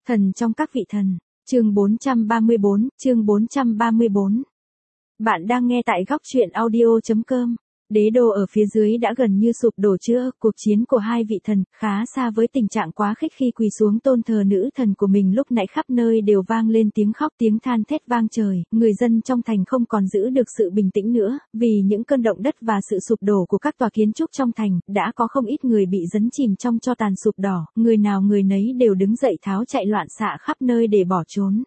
Thần trong các vị thần, chương 434. Bạn đang nghe tại góc truyện audio.com. Đế đô ở phía dưới đã gần như sụp đổ chưa, cuộc chiến của hai vị thần khá xa với tình trạng quá khích khi quỳ xuống tôn thờ nữ thần của mình. Lúc nãy khắp nơi đều vang lên tiếng khóc tiếng than thét vang trời, người dân trong thành không còn giữ được sự bình tĩnh nữa, vì những cơn động đất và sự sụp đổ của các tòa kiến trúc trong thành, đã có không ít người bị dấn chìm trong tro tàn sụp đỏ, người nào người nấy đều đứng dậy tháo chạy loạn xạ khắp nơi để bỏ trốn.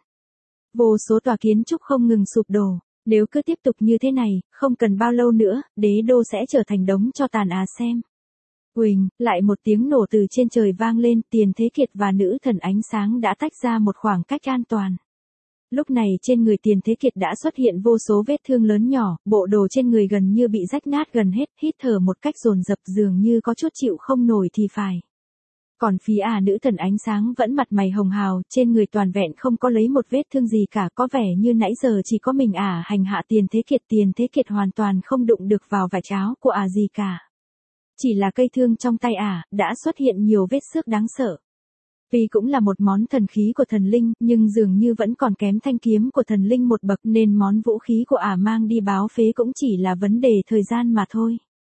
Vô số tòa kiến trúc không ngừng sụp đổ. Nếu cứ tiếp tục như thế này, không cần bao lâu nữa, đế đô sẽ trở thành đống tro tàn xem. Huỳnh, lại một tiếng nổ từ trên trời vang lên, Tiền Thế Kiệt và nữ thần ánh sáng đã tách ra một khoảng cách an toàn. Lúc này trên người Tiền Thế Kiệt đã xuất hiện vô số vết thương lớn nhỏ, bộ đồ trên người gần như bị rách nát gần hết, hít thở một cách dồn dập dường như có chút chịu không nổi thì phải. Còn phía nữ thần ánh sáng vẫn mặt mày hồng hào, trên người toàn vẹn không có lấy một vết thương gì cả, có vẻ như nãy giờ chỉ có mình hành hạ Tiền Thế Kiệt. Tiền Thế Kiệt hoàn toàn không đụng được vào vải áo của gì cả. Chỉ là cây thương trong tay đã xuất hiện nhiều vết xước đáng sợ. Vì cũng là một món thần khí của thần linh, nhưng dường như vẫn còn kém thanh kiếm của thần linh một bậc, nên món vũ khí của mang đi báo phế cũng chỉ là vấn đề thời gian mà thôi.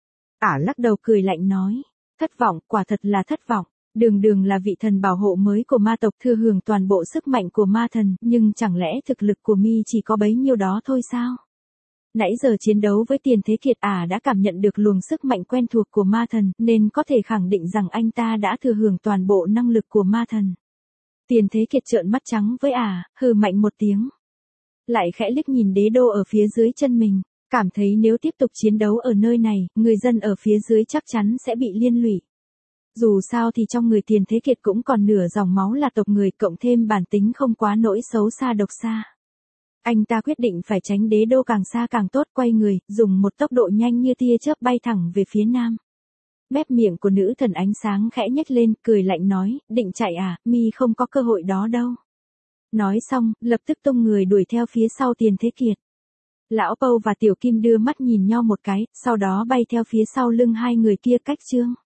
Lắc đầu cười lạnh nói, thất vọng, quả thật là thất vọng. Đường là vị thần bảo hộ mới của ma tộc, thừa hưởng toàn bộ sức mạnh của ma thần, nhưng chẳng lẽ thực lực của mi chỉ có bấy nhiêu đó thôi sao? Nãy giờ chiến đấu với Tiền Thế Kiệt đã cảm nhận được luồng sức mạnh quen thuộc của ma thần, nên có thể khẳng định rằng anh ta đã thừa hưởng toàn bộ năng lực của ma thần. Tiền Thế Kiệt trợn mắt trắng với hừ mạnh một tiếng. Lại khẽ liếc nhìn đế đô ở phía dưới chân mình, cảm thấy nếu tiếp tục chiến đấu ở nơi này, người dân ở phía dưới chắc chắn sẽ bị liên lụy. Dù sao thì trong người Tiền Thế Kiệt cũng còn nửa dòng máu là tộc người, cộng thêm bản tính không quá nỗi xấu xa độc xa. Anh ta quyết định phải tránh đế đô càng xa càng tốt, quay người, dùng một tốc độ nhanh như tia chớp bay thẳng về phía nam. Mép miệng của nữ thần ánh sáng khẽ nhếch lên, cười lạnh nói, định chạy mi không có cơ hội đó đâu. Nói xong, lập tức tung người đuổi theo phía sau Tiền Thế Kiệt. Lão Pâu và Tiểu Kim đưa mắt nhìn nhau một cái, sau đó bay theo phía sau lưng hai người kia cách chương.